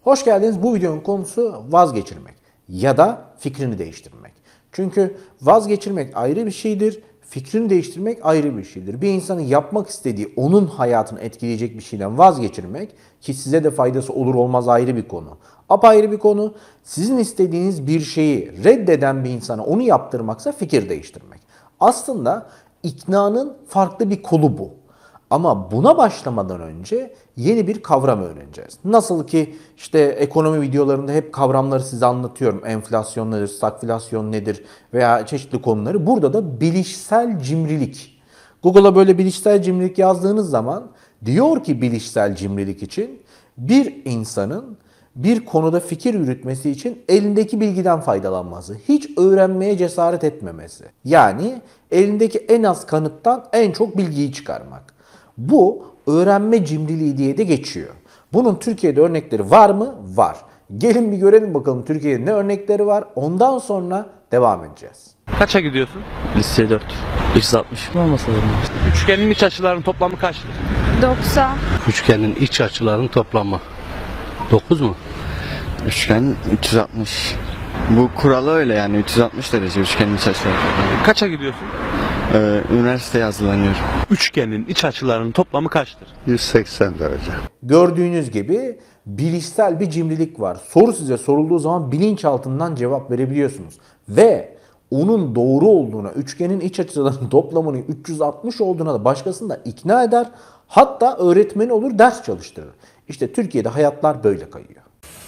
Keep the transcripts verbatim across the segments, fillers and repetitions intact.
Hoş geldiniz. Bu videonun konusu vazgeçirmek ya da fikrini değiştirmek. Çünkü vazgeçirmek ayrı bir şeydir, fikrini değiştirmek ayrı bir şeydir. Bir insanın yapmak istediği, onun hayatını etkileyecek bir şeyden vazgeçirmek ki size de faydası olur olmaz ayrı bir konu. Apayrı bir konu. Sizin istediğiniz bir şeyi reddeden bir insana onu yaptırmaksa fikir değiştirmek. Aslında iknanın farklı bir kolu bu. Ama buna başlamadan önce yeni bir kavram öğreneceğiz. Nasıl ki işte ekonomi videolarında hep kavramları size anlatıyorum. Enflasyon nedir, stagflasyon nedir veya çeşitli konuları. Burada da bilişsel cimrilik. Google'a böyle bilişsel cimrilik yazdığınız zaman diyor ki bilişsel cimrilik için bir insanın bir konuda fikir yürütmesi için elindeki bilgiden faydalanması, hiç öğrenmeye cesaret etmemesi. Yani elindeki en az kanıttan en çok bilgiyi çıkarmak. Bu öğrenme cimriliği diye de geçiyor. Bunun Türkiye'de örnekleri var mı? Var. Gelin bir görelim bakalım Türkiye'de ne örnekleri var. Ondan sonra devam edeceğiz. Kaça gidiyorsun? Lise dört. üç yüz altmış mı olmasa da? Üçgenin iç açılarının toplamı kaçtır? doksan. Üçgenin iç açılarının toplamı dokuz mu? Üçgen üç yüz altmış. Bu kuralı öyle yani üç yüz altmış derece üçgenin iç açıları. Kaça gidiyorsun? Ee, üniversiteye hazırlanıyorum. Üçgenin iç açılarının toplamı kaçtır? yüz seksen derece. Gördüğünüz gibi bilişsel bir cimrilik var. Soru size sorulduğu zaman bilinçaltından cevap verebiliyorsunuz. Ve onun doğru olduğuna, üçgenin iç açılarının toplamının üç yüz altmış olduğuna da başkasını da ikna eder. Hatta öğretmeni olur, ders çalıştırır. İşte Türkiye'de hayatlar böyle kayıyor.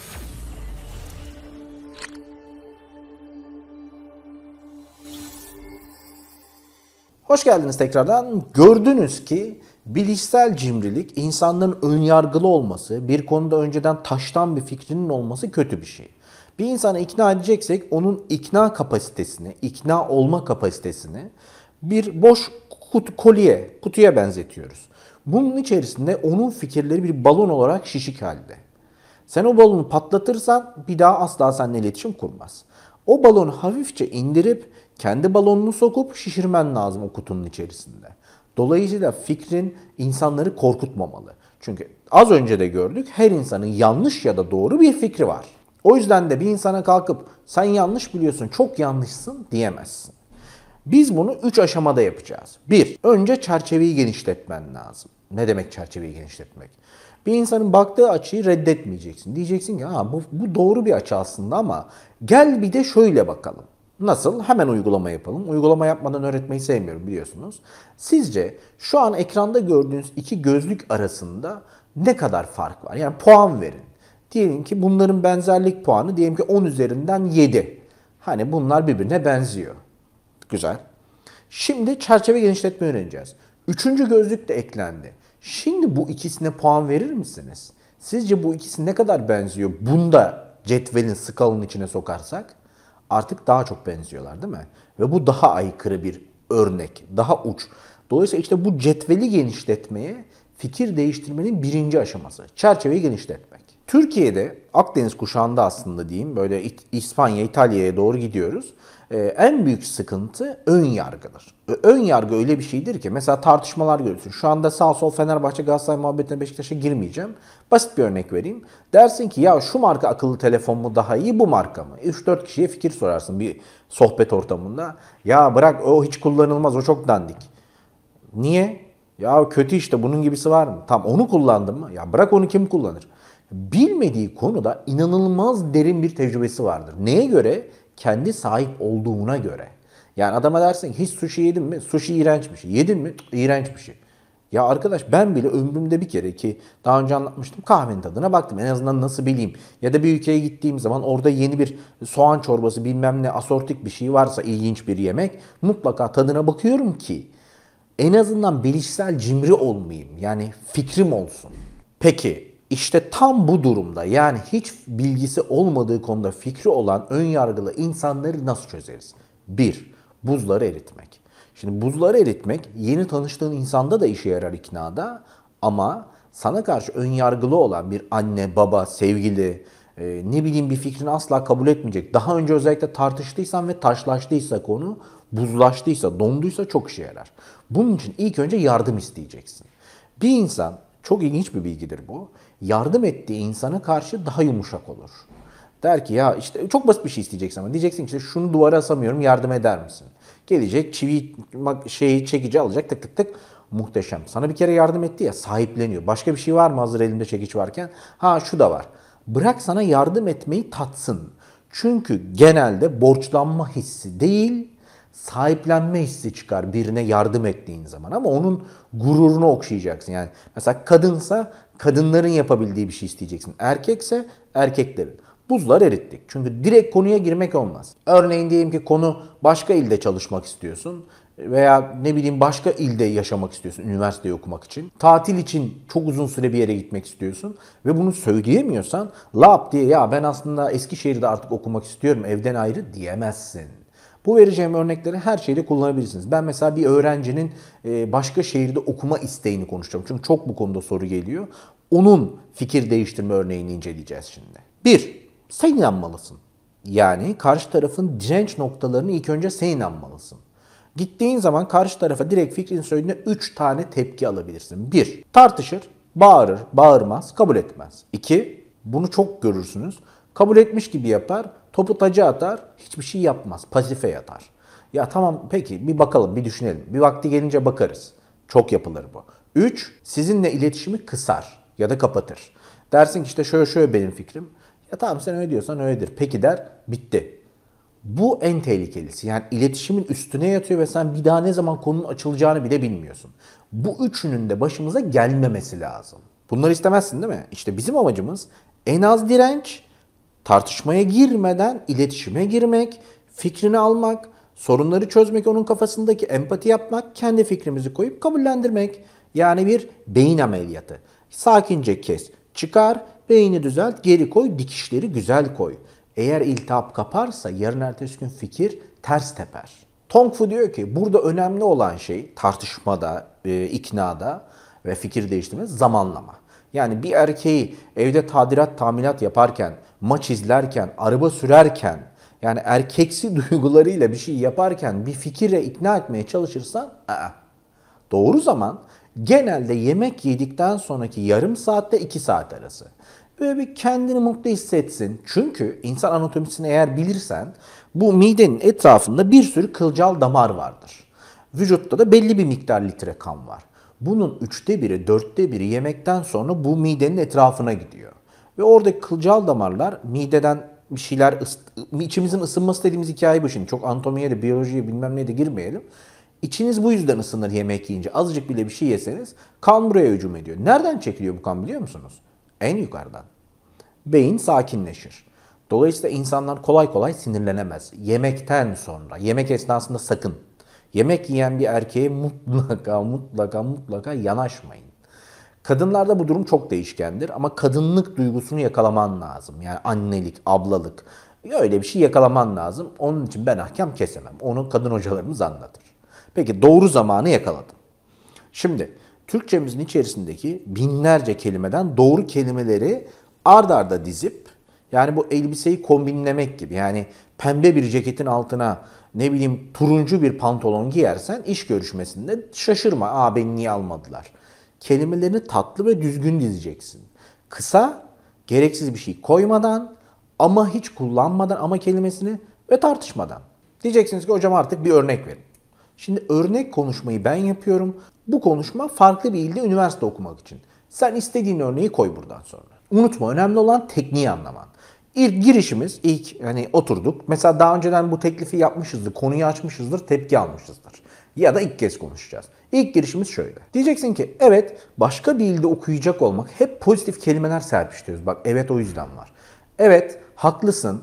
Hoş geldiniz tekrardan. Gördünüz ki bilişsel cimrilik, insanların önyargılı olması, bir konuda önceden taştan bir fikrinin olması kötü bir şey. Bir insanı ikna edeceksek onun ikna kapasitesini, ikna olma kapasitesini bir boş kutu, kolye, kutuya benzetiyoruz. Bunun içerisinde onun fikirleri bir balon olarak şişik halde. Sen o balonu patlatırsan bir daha asla seninle iletişim kurmaz. O balonu hafifçe indirip kendi balonunu sokup şişirmen lazım o kutunun içerisinde. Dolayısıyla fikrin insanları korkutmamalı. Çünkü az önce de gördük her insanın yanlış ya da doğru bir fikri var. O yüzden de bir insana kalkıp sen yanlış biliyorsun, çok yanlışsın diyemezsin. Biz bunu üç aşamada yapacağız. Bir, önce çerçeveyi genişletmen lazım. Ne demek çerçeveyi genişletmek? Bir insanın baktığı açıyı reddetmeyeceksin. Diyeceksin ki ha, bu, bu doğru bir açı aslında ama gel bir de şöyle bakalım. Nasıl? Hemen uygulama yapalım. Uygulama yapmadan öğretmeyi sevmiyorum biliyorsunuz. Sizce şu an ekranda gördüğünüz iki gözlük arasında ne kadar fark var? Yani puan verin. Diyelim ki bunların benzerlik puanı diyelim ki on üzerinden yedi. Hani bunlar birbirine benziyor. Güzel. Şimdi çerçeve genişletme öğreneceğiz. Üçüncü gözlük de eklendi. Şimdi bu ikisine puan verir misiniz? Sizce bu ikisi ne kadar benziyor? Bunu da cetvelin, skalanın içine sokarsak artık daha çok benziyorlar değil mi? Ve bu daha aykırı bir örnek, daha uç. Dolayısıyla işte bu cetveli genişletmeye fikir değiştirmenin birinci aşaması. Çerçeveyi genişletmek. Türkiye'de Akdeniz kuşağında aslında diyeyim böyle İspanya, İtalya'ya doğru gidiyoruz. Ee, en büyük sıkıntı ön yargıdır. Ön yargı öyle bir şeydir ki mesela tartışmalar görürsün. Şu anda sağ sol Fenerbahçe Galatasaray muhabbetine Beşiktaş'a girmeyeceğim. Basit bir örnek vereyim. Dersin ki ya şu marka akıllı telefon mu daha iyi bu marka mı? üç dört kişiye fikir sorarsın bir sohbet ortamında. Ya bırak o hiç kullanılmaz o çok dandik. Niye? Ya kötü işte bunun gibisi var mı? Tam onu kullandım mı? Ya bırak onu kim kullanır? Bilmediği konuda inanılmaz derin bir tecrübesi vardır. Neye göre? Kendi sahip olduğuna göre. Yani adama dersin ki hiç sushi yedin mi? Sushi iğrenç bir şey. Yedin mi? İğrenç bir şey. Ya arkadaş ben bile ömrümde bir kere ki daha önce anlatmıştım kahvenin tadına baktım. En azından nasıl bileyim. Ya da bir ülkeye gittiğim zaman orada yeni bir soğan çorbası bilmem ne asortik bir şey varsa ilginç bir yemek mutlaka tadına bakıyorum ki en azından bilişsel cimri olmayayım. Yani fikrim olsun. Peki işte tam bu durumda yani hiç bilgisi olmadığı konuda fikri olan ön yargılı insanları nasıl çözeriz? Bir, buzları eritmek. Şimdi buzları eritmek yeni tanıştığın insanda da işe yarar iknada ama sana karşı ön yargılı olan bir anne, baba, sevgili, e, ne bileyim bir fikrini asla kabul etmeyecek. Daha önce özellikle tartıştıysan ve taşlaştıysa konu, buzlaştıysa, donduysa çok işe yarar. Bunun için ilk önce yardım isteyeceksin. Bir insan, çok ilginç bir bilgidir bu. yardım ettiği insana karşı daha yumuşak olur. Der ki ya işte çok basit bir şey isteyeceksin ama diyeceksin ki işte şunu duvara asamıyorum, yardım eder misin? Gelecek çivi şeyi çekici alacak, tık tık tık, muhteşem. Sana bir kere yardım etti ya, sahipleniyor. Başka bir şey var mı hazır elinde çekiç varken? Ha şu da var. Bırak sana yardım etmeyi tatsın. Çünkü genelde borçlanma hissi değil, sahiplenme hissi çıkar birine yardım ettiğin zaman, ama onun gururunu okşayacaksın. Yani mesela kadınsa kadınların yapabildiği bir şey isteyeceksin. Erkekse erkeklerin. Buzlar erittik. Çünkü direkt konuya girmek olmaz. Örneğin diyelim ki konu başka ilde çalışmak istiyorsun veya ne bileyim başka ilde yaşamak istiyorsun üniversiteyi okumak için. Tatil için çok uzun süre bir yere gitmek istiyorsun ve bunu söyleyemiyorsan lap diye ya ben aslında Eskişehir'de artık okumak istiyorum evden ayrı diyemezsin. Bu vereceğim örnekleri her şeyde kullanabilirsiniz. Ben mesela bir öğrencinin başka şehirde okuma isteğini konuşacağım. Çünkü çok bu konuda soru geliyor. Onun fikir değiştirme örneğini inceleyeceğiz şimdi. Bir, sen inanmalısın. Yani karşı tarafın direnç noktalarını ilk önce sen inanmalısın. Gittiğin zaman karşı tarafa direkt fikrini söylediğinde üç tane tepki alabilirsin. Bir, tartışır, bağırır, bağırmaz, kabul etmez. İki, bunu çok görürsünüz. Kabul etmiş gibi yapar, topu taca atar, hiçbir şey yapmaz, pasife yatar. Ya tamam peki bir bakalım, bir düşünelim. Bir vakti gelince bakarız. Çok yapılır bu. Üç, sizinle iletişimi kısar ya da kapatır. Dersin ki işte şöyle şöyle benim fikrim. Ya tamam sen öyle diyorsan öyledir. Peki der, bitti. Bu en tehlikelisi. Yani iletişimin üstüne yatıyor ve sen bir daha ne zaman konunun açılacağını bile bilmiyorsun. Bu üçünün de başımıza gelmemesi lazım. Bunları istemezsin değil mi? İşte bizim amacımız en az direnç, tartışmaya girmeden iletişime girmek, fikrini almak, sorunları çözmek, onun kafasındaki empati yapmak, kendi fikrimizi koyup kabullendirmek. Yani bir beyin ameliyatı. Sakince kes, çıkar, beyni düzelt, geri koy, dikişleri güzel koy. Eğer iltihap kaparsa yarın ertesi gün fikir ters teper. Tong Fu diyor ki burada önemli olan şey tartışmada, e, iknada ve fikir değiştirme zamanlama. Yani bir erkeği evde tadilat tamirat yaparken, maç izlerken, araba sürerken, yani erkeksi duygularıyla bir şey yaparken bir fikire ikna etmeye çalışırsan aa. Doğru zaman genelde yemek yedikten sonraki yarım saatte iki saat arası. Böyle bir kendini mutlu hissetsin. Çünkü insan anatomisini eğer bilirsen bu midenin etrafında bir sürü kılcal damar vardır. Vücutta da belli bir miktar litre kan var. Bunun üçte biri, dörtte biri yemekten sonra bu midenin etrafına gidiyor. Ve oradaki kılcal damarlar mideden bir şeyler, içimizin ısınması dediğimiz hikaye bu şimdi. Çok anatomiye de, biyolojiye bilmem neye de girmeyelim. İçiniz bu yüzden ısınır yemek yiyince. Azıcık bile bir şey yeseniz kan buraya hücum ediyor. Nereden çekiliyor bu kan biliyor musunuz? En yukarıdan. Beyin sakinleşir. Dolayısıyla insanlar kolay kolay sinirlenemez. Yemekten sonra, yemek esnasında sakın. Yemek yiyen bir erkeğe mutlaka mutlaka mutlaka yanaşmayın. Kadınlarda bu durum çok değişkendir ama kadınlık duygusunu yakalaman lazım. Yani annelik, ablalık, öyle bir şey yakalaman lazım. Onun için ben ahkam kesemem. Onu kadın hocalarımız anlatır. Peki doğru zamanı yakaladım. Şimdi Türkçemizin içerisindeki binlerce kelimeden doğru kelimeleri ard arda dizip, yani bu elbiseyi kombinlemek gibi, yani pembe bir ceketin altına ne bileyim turuncu bir pantolon giyersen iş görüşmesinde şaşırma. Aa beni niye almadılar? Kelimelerini tatlı ve düzgün dizeceksin. Kısa, gereksiz bir şey koymadan ama hiç kullanmadan ama kelimesini ve tartışmadan. Diyeceksiniz ki hocam artık bir örnek verin. Şimdi örnek konuşmayı ben yapıyorum. Bu konuşma farklı bir ilde üniversite okumak için. Sen istediğin örneği koy buradan sonra. Unutma, önemli olan tekniği anlaman. İlk girişimiz, ilk hani oturduk. Mesela daha önceden bu teklifi yapmışızdır, konuyu açmışızdır, tepki almışızdır. Ya da ilk kez konuşacağız. İlk girişimiz şöyle. Diyeceksin ki evet başka bir ilde okuyacak olmak, hep pozitif kelimeler serpiştiriyoruz. Bak evet o yüzden var. Evet haklısın.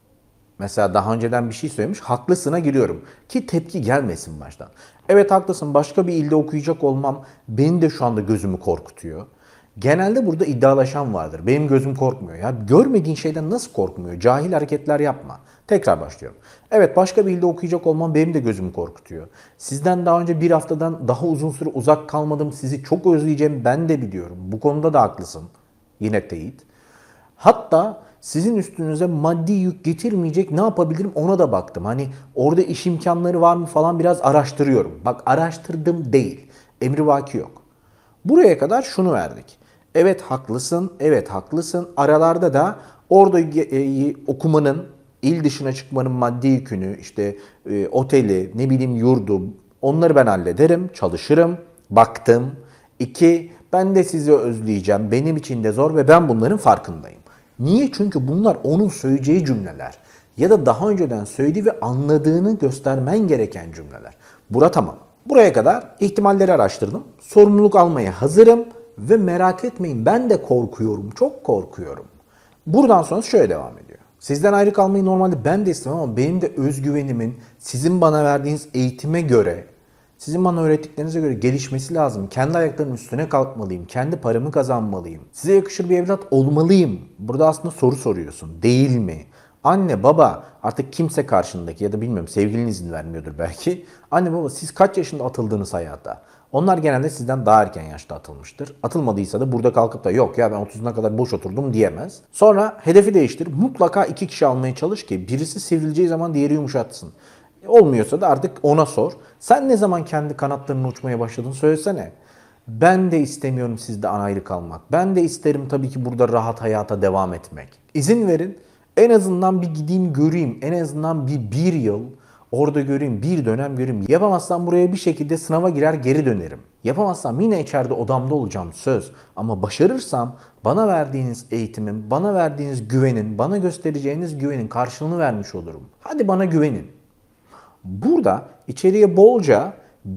Mesela daha önceden bir şey söylemiş, haklısına giriyorum ki tepki gelmesin baştan. Evet haklısın, başka bir ilde okuyacak olmam beni de şu anda gözümü korkutuyor. Genelde burada iddialaşan vardır. Benim gözüm korkmuyor. Ya görmediğin şeyden nasıl korkmuyor? Cahil hareketler yapma. Tekrar başlıyorum. Evet başka bir ilde okuyacak olmam benim de gözümü korkutuyor. Sizden daha önce bir haftadan daha uzun süre uzak kalmadım. Sizi çok özleyeceğim ben de biliyorum. Bu konuda da haklısın. Yine teyit. Hatta sizin üstünüze maddi yük getirmeyecek ne yapabilirim ona da baktım. Hani orada iş imkanları var mı falan biraz araştırıyorum. Bak araştırdım değil. Emrivaki yok. Buraya kadar şunu verdik. Evet haklısın, evet haklısın. Aralarda da orada e, okumanın, il dışına çıkmanın maddi yükünü, işte e, oteli, ne bileyim yurdu, onları ben hallederim, çalışırım, baktım. İki, ben de sizi özleyeceğim, benim için de zor ve ben bunların farkındayım. Niye? Çünkü bunlar onun söyleyeceği cümleler. Ya da daha önceden söylediği ve anladığını göstermen gereken cümleler. Bura tamam. Buraya kadar ihtimalleri araştırdım. Sorumluluk almaya hazırım ve merak etmeyin ben de korkuyorum, çok korkuyorum. Buradan sonra şöyle devam ediyor. Sizden ayrı kalmayı normalde ben de istemem ama benim de özgüvenimin sizin bana verdiğiniz eğitime göre, sizin bana öğrettiklerinize göre gelişmesi lazım. Kendi ayaklarımın üstüne kalkmalıyım. Kendi paramı kazanmalıyım. Size yakışır bir evlat olmalıyım. Burada aslında soru soruyorsun. Değil mi? Anne, baba, artık kimse karşındaki ya da bilmiyorum sevgilin izin vermiyordur belki. Anne, baba siz kaç yaşında atıldınız hayata? Onlar genelde sizden daha erken yaşta atılmıştır. Atılmadıysa da burada kalkıp da yok ya ben otuzuna kadar boş oturdum diyemez. Sonra hedefi değiştir. Mutlaka iki kişi almaya çalış ki birisi sivrileceği zaman diğeri yumuşatsın. Olmuyorsa da artık ona sor. Sen ne zaman kendi kanatlarını uçmaya başladın söylesene. Ben de istemiyorum sizde ayrı kalmak. Ben de isterim tabii ki burada rahat hayata devam etmek. İzin verin. En azından bir gideyim göreyim. En azından bir bir yıl orada göreyim. Bir dönem göreyim. Yapamazsam buraya bir şekilde sınava girer geri dönerim. Yapamazsam yine içeride odamda olacağım söz. Ama başarırsam bana verdiğiniz eğitimin, bana verdiğiniz güvenin, bana göstereceğiniz güvenin karşılığını vermiş olurum. Hadi bana güvenin. Burada içeriye bolca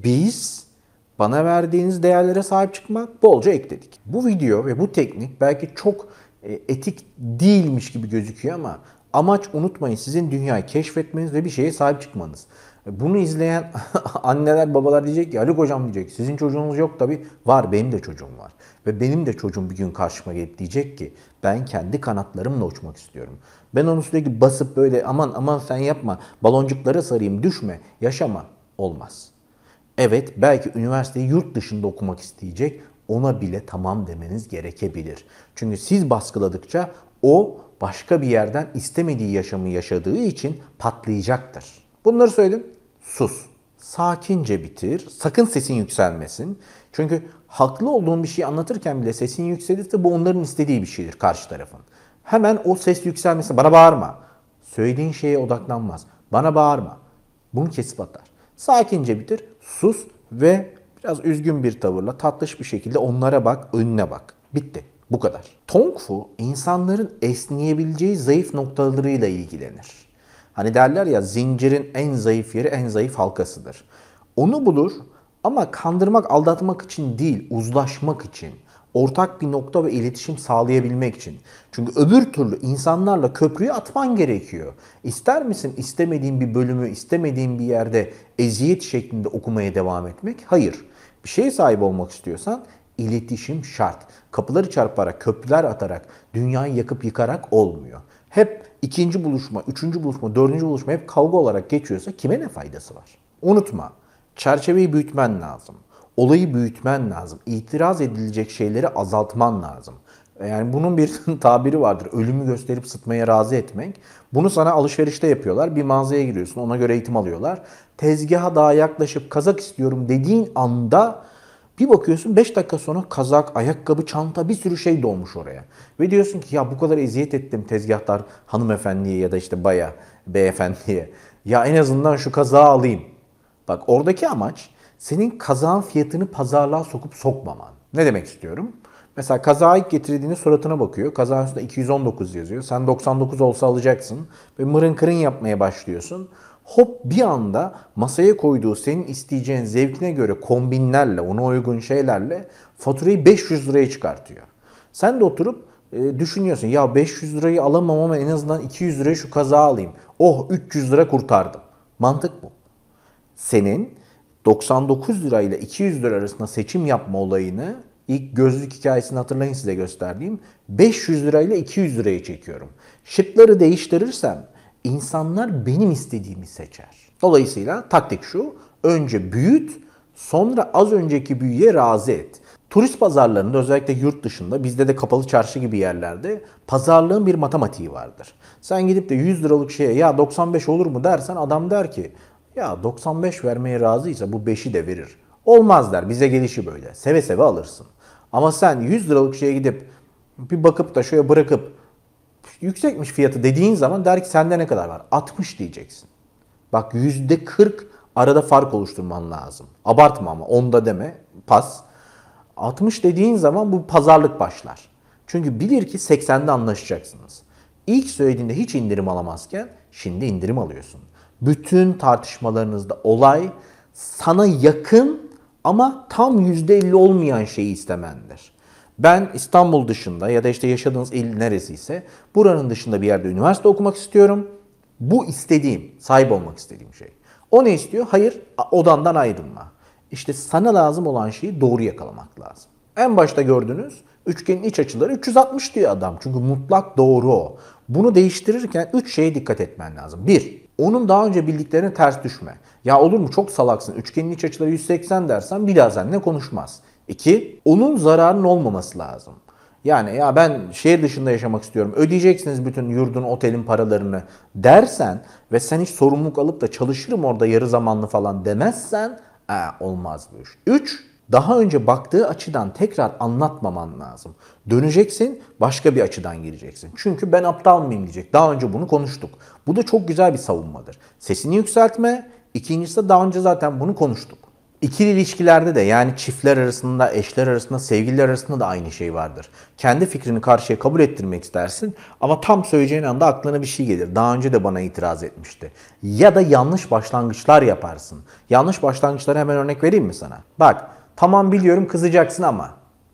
biz bana verdiğiniz değerlere sahip çıkmak bolca ekledik. Bu video ve bu teknik belki çok etik değilmiş gibi gözüküyor ama amaç unutmayın sizin dünyayı keşfetmeniz ve bir şeye sahip çıkmanız. Bunu izleyen anneler babalar diyecek ki Haluk hocam diyecek sizin çocuğunuz yok tabii. Var benim de çocuğum var. Ve benim de çocuğum bir gün karşıma gelip diyecek ki ben kendi kanatlarımla uçmak istiyorum. Ben onu sürekli basıp böyle aman aman sen yapma baloncuklara sarayım düşme yaşama olmaz. Evet belki üniversiteyi yurt dışında okumak isteyecek ona bile tamam demeniz gerekebilir. Çünkü siz baskıladıkça o başka bir yerden istemediği yaşamı yaşadığı için patlayacaktır. Bunları söyledim. Sus. Sakince bitir. Sakın sesin yükselmesin. Çünkü haklı olduğun bir şeyi anlatırken bile sesin yükselirse bu onların istediği bir şeydir karşı tarafın. Hemen o ses yükselmesi. Bana bağırma. Söylediğin şeye odaklanmaz. Bana bağırma. Bunu kesip atar. Sakince bitir. Sus ve biraz üzgün bir tavırla tatlış bir şekilde onlara bak, önüne bak. Bitti. Bu kadar. Tong Fu insanların esneyebileceği zayıf noktalarıyla ilgilenir. Hani derler ya zincirin en zayıf yeri en zayıf halkasıdır. Onu bulur ama kandırmak, aldatmak için değil, uzlaşmak için. Ortak bir nokta ve iletişim sağlayabilmek için. Çünkü öbür türlü insanlarla köprüyü atman gerekiyor. İster misin istemediğin bir bölümü, istemediğin bir yerde eziyet şeklinde okumaya devam etmek? Hayır. Bir şeye sahip olmak istiyorsan iletişim şart. Kapıları çarparak, köprüler atarak, dünyayı yakıp yıkarak olmuyor. Hep ikinci buluşma, üçüncü buluşma, dördüncü buluşma hep kavga olarak geçiyorsa kime ne faydası var? Unutma, çerçeveyi büyütmen lazım. Olayı büyütmen lazım. İtiraz edilecek şeyleri azaltman lazım. Yani bunun bir tabiri vardır. Ölümü gösterip sıtmaya razı etmek. Bunu sana alışverişte yapıyorlar. Bir mağazaya giriyorsun. Ona göre eğitim alıyorlar. Tezgaha daha yaklaşıp kazak istiyorum dediğin anda bir bakıyorsun beş dakika sonra kazak, ayakkabı, çanta bir sürü şey dolmuş oraya. Ve diyorsun ki ya bu kadar eziyet ettim tezgahtar hanımefendiye ya da işte baya beyefendiye. Ya en azından şu kazağı alayım. Bak oradaki amaç senin kazağın fiyatını pazarlığa sokup sokmaman. Ne demek istiyorum? Mesela kazağı ilk getirdiğinde suratına bakıyor. Kazağın üstünde iki yüz on dokuz yazıyor. Sen doksan dokuz olsa alacaksın. Ve mırın kırın yapmaya başlıyorsun. Hop bir anda masaya koyduğu senin isteyeceğin zevkine göre kombinlerle, ona uygun şeylerle faturayı beş yüz liraya çıkartıyor. Sen de oturup e, düşünüyorsun. Ya beş yüz lirayı alamam ama en azından iki yüz liraya şu kazağı alayım. Oh üç yüz lira kurtardım. Mantık bu. Senin doksan dokuz lirayla iki yüz lira arasında seçim yapma olayını ilk gözlük hikayesini hatırlayın size gösterdiğim beş yüz lirayla iki yüz liraya çekiyorum. Şıkları değiştirirsem insanlar benim istediğimi seçer. Dolayısıyla taktik şu, önce büyüt, sonra az önceki büyüye razı et. Turist pazarlarında özellikle yurt dışında bizde de kapalı çarşı gibi yerlerde pazarlığın bir matematiği vardır. Sen gidip de yüz liralık şeye ya doksan beş olur mu dersen adam der ki ya doksan beş vermeye razıysa bu beşi de verir. Olmaz der bize gelişi böyle seve seve alırsın. Ama sen yüz liralık şeye gidip bir bakıp da şöyle bırakıp yüksekmiş fiyatı dediğin zaman der ki sende ne kadar var? altmış diyeceksin. Bak yüzde kırk arada fark oluşturman lazım. Abartma ama onda deme, pas. altmış dediğin zaman bu pazarlık başlar. Çünkü bilir ki seksende anlaşacaksınız. İlk söylediğinde hiç indirim alamazken şimdi indirim alıyorsun. Bütün tartışmalarınızda olay sana yakın ama tam yüzde elli olmayan şeyi istemendir. Ben İstanbul dışında ya da işte yaşadığınız il neresiyse buranın dışında bir yerde üniversite okumak istiyorum. Bu istediğim, sahip olmak istediğim şey. O ne istiyor? Hayır, odandan ayrılma. İşte sana lazım olan şeyi doğru yakalamak lazım. En başta gördünüz üçgenin iç açıları üç yüz altmış diyor adam. Çünkü mutlak doğru o. Bunu değiştirirken üç şeye dikkat etmen lazım. Bir, onun daha önce bildiklerine ters düşme. Ya olur mu çok salaksın üçgenin iç açıları yüz seksen dersen bir daha seninle konuşmaz. İki, onun zararının olmaması lazım. Yani ya ben şehir dışında yaşamak istiyorum, ödeyeceksiniz bütün yurdun, otelin paralarını dersen ve sen hiç sorumluluk alıp da çalışırım orada yarı zamanlı falan demezsen ee, olmaz bu iş. Üç, daha önce baktığı açıdan tekrar anlatmaman lazım. Döneceksin, başka bir açıdan gireceksin. Çünkü ben aptal mıyım diyecek. Daha önce bunu konuştuk. Bu da çok güzel bir savunmadır. Sesini yükseltme, ikincisi de daha önce zaten bunu konuştuk. İkili ilişkilerde de yani çiftler arasında, eşler arasında, sevgililer arasında da aynı şey vardır. Kendi fikrini karşıya kabul ettirmek istersin ama tam söyleyeceğin anda aklına bir şey gelir. Daha önce de bana itiraz etmişti. Ya da yanlış başlangıçlar yaparsın. Yanlış başlangıçlara hemen örnek vereyim mi sana? Bak, tamam biliyorum kızacaksın ama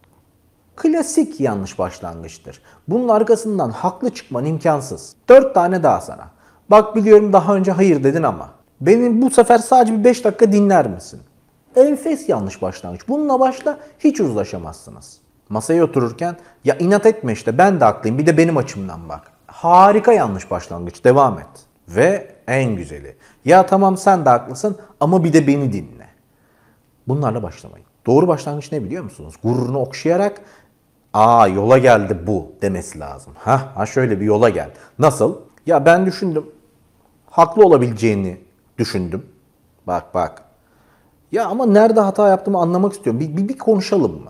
klasik yanlış başlangıçtır. Bunun arkasından haklı çıkman imkansız. Dört tane daha sana. Bak biliyorum daha önce hayır dedin ama beni bu sefer sadece bir beş dakika dinler misin? Enfes yanlış başlangıç. Bununla başla, hiç uzlaşamazsınız. Masaya otururken ya inat etme işte ben de haklıyım bir de benim açımdan bak. Harika yanlış başlangıç, devam et. Ve en güzeli ya tamam sen de haklısın ama bir de beni dinle. Bunlarla başlamayın. Doğru başlangıç ne biliyor musunuz? Gururunu okşayarak aa yola geldi bu demesi lazım. Ha, ha şöyle bir yola gel. Nasıl? Ya ben düşündüm. Haklı olabileceğini düşündüm. Bak bak. Ya ama nerede hata yaptığımı anlamak istiyorum. Bir, bir, bir konuşalım mı?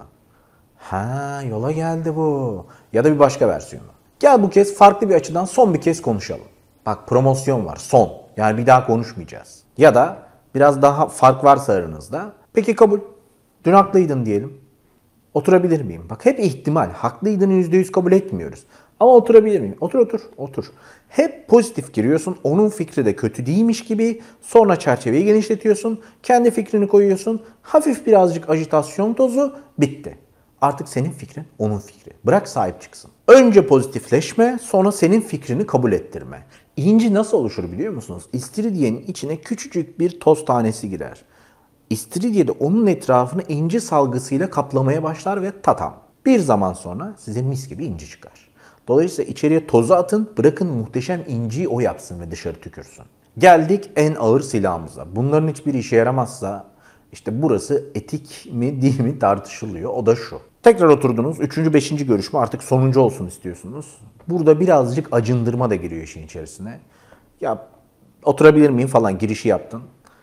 Ha yola geldi bu. Ya da bir başka versiyonu. Gel bu kez farklı bir açıdan son bir kez konuşalım. Bak promosyon var son. Yani bir daha konuşmayacağız. Ya da biraz daha fark varsa aranızda. Peki kabul. Dün haklıydın diyelim. Oturabilir miyim? Bak hep ihtimal. Haklıydığını yüzde yüz kabul etmiyoruz. Ama oturabilir miyim? Otur otur otur. Hep pozitif giriyorsun. Onun fikri de kötü değilmiş gibi. Sonra çerçeveyi genişletiyorsun. Kendi fikrini koyuyorsun. Hafif birazcık ajitasyon tozu. Bitti. Artık senin fikrin onun fikri. Bırak sahip çıksın. Önce pozitifleşme, sonra senin fikrini kabul ettirme. İnci nasıl oluşur biliyor musunuz? İstiridyenin içine küçücük bir toz tanesi girer. İstiridye de onun etrafını inci salgısıyla kaplamaya başlar ve tatam. Bir zaman sonra size mis gibi inci çıkar. Dolayısıyla içeriye tozu atın, bırakın muhteşem inciyi o yapsın ve dışarı tükürsün. Geldik en ağır silahımıza. Bunların hiçbir işe yaramazsa işte burası etik mi değil mi tartışılıyor. O da şu. Tekrar oturdunuz. Üçüncü, beşinci görüşme artık sonuncu olsun istiyorsunuz. Burada birazcık acındırma da giriyor işin içerisine. Ya oturabilir miyim falan girişi yaptın.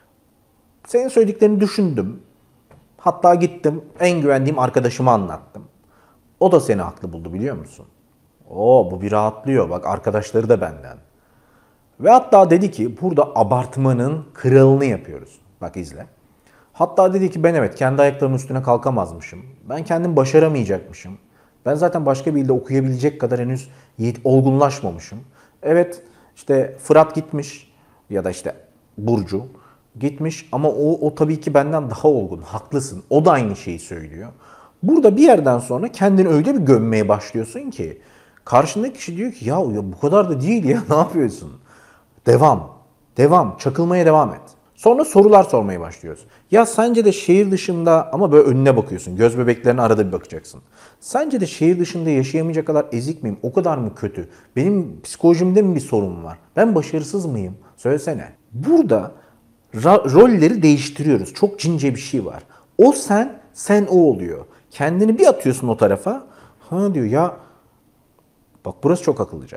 Senin söylediklerini düşündüm. Hatta gittim en güvendiğim arkadaşıma anlattım. O da seni haklı buldu biliyor musun? Oo bu bir rahatlıyor bak arkadaşları da benden. Ve hatta dedi ki burada abartmanın kralını yapıyoruz. Bak izle. Hatta dedi ki ben evet kendi ayaklarımın üstüne kalkamazmışım. Ben kendim başaramayacakmışım. Ben zaten başka bir ilde okuyabilecek kadar henüz olgunlaşmamışım. Evet işte Fırat gitmiş ya da işte Burcu gitmiş ama o, o tabii ki benden daha olgun. Haklısın. O da aynı şeyi söylüyor. Burada bir yerden sonra kendini öyle bir gömmeye başlıyorsun ki karşındaki kişi diyor ki ya, ya bu kadar da değil ya ne yapıyorsun? Devam. Devam. Çakılmaya devam et. Sonra sorular sormaya başlıyoruz. Ya sence de şehir dışında ama böyle önüne bakıyorsun. Göz bebeklerine arada bir bakacaksın. Sence de şehir dışında yaşayamayacak kadar ezik miyim? O kadar mı kötü? Benim psikolojimde mi bir sorun var? Ben başarısız mıyım? Söylesene. Burada ra- rolleri değiştiriyoruz. Çok cince bir şey var. O sen, sen o oluyor. Kendini bir atıyorsun o tarafa. Ha diyor ya bak burası çok akıllıca.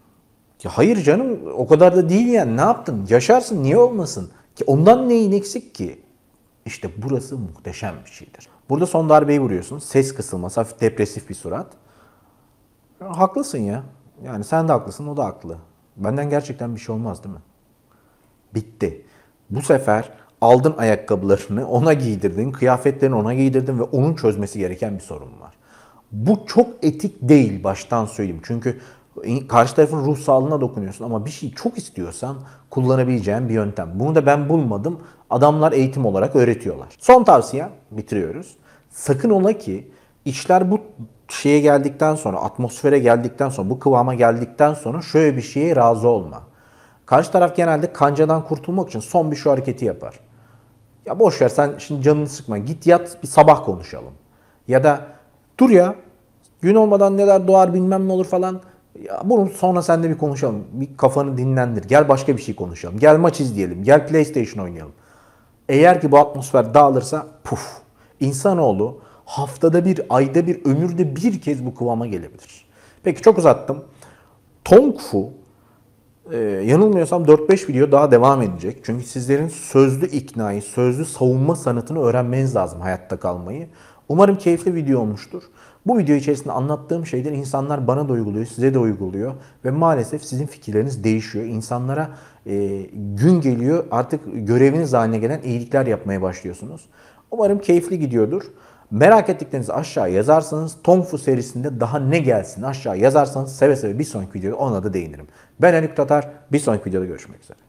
Ya hayır canım o kadar da değil yani ne yaptın? Yaşarsın niye olmasın? Ki ondan neyin eksik ki? İşte burası muhteşem bir şeydir. Burada son darbeyi vuruyorsun. Ses kısılması, hafif depresif bir surat. Ya, haklısın ya. Yani sen de haklısın, o da haklı. Benden gerçekten bir şey olmaz değil mi? Bitti. Bu sefer aldın ayakkabılarını ona giydirdin, kıyafetlerini ona giydirdin ve onun çözmesi gereken bir sorun var. Bu çok etik değil, baştan söyleyeyim. Çünkü karşı tarafın ruh sağlığına dokunuyorsun ama bir şeyi çok istiyorsan kullanabileceğin bir yöntem. Bunu da ben bulmadım. Adamlar eğitim olarak öğretiyorlar. Son tavsiye, bitiriyoruz. Sakın ola ki işler bu şeye geldikten sonra, atmosfere geldikten sonra, bu kıvama geldikten sonra şöyle bir şeye razı olma. Karşı taraf genelde kancadan kurtulmak için son bir şu hareketi yapar. Ya boş ver, sen şimdi canını sıkma, git yat, bir sabah konuşalım. Ya da dur ya, gün olmadan neler doğar bilmem ne olur falan. Ya bunu sonra seninle bir konuşalım. Bir kafanı dinlendir. Gel başka bir şey konuşalım. Gel maç izleyelim. Gel PlayStation oynayalım. Eğer ki bu atmosfer dağılırsa puf. İnsanoğlu haftada bir, ayda bir, ömürde bir kez bu kıvama gelebilir. Peki çok uzattım. Tong Fu Ee, yanılmıyorsam dört beş video daha devam edecek. Çünkü sizlerin sözlü iknayı, sözlü savunma sanatını öğrenmeniz lazım hayatta kalmayı. Umarım keyifli video olmuştur. Bu video içerisinde anlattığım şeyler insanlar bana da uyguluyor, size de uyguluyor. Ve maalesef sizin fikirleriniz değişiyor. İnsanlara e, gün geliyor, artık göreviniz haline gelen iyilikler yapmaya başlıyorsunuz. Umarım keyifli gidiyordur. Merak ettiklerinizi aşağı yazarsanız, Tong Fu serisinde daha ne gelsin aşağı yazarsanız seve seve bir sonraki videoda ona da değinirim. Ben Haluk Tatar, bir sonraki videoda görüşmek üzere.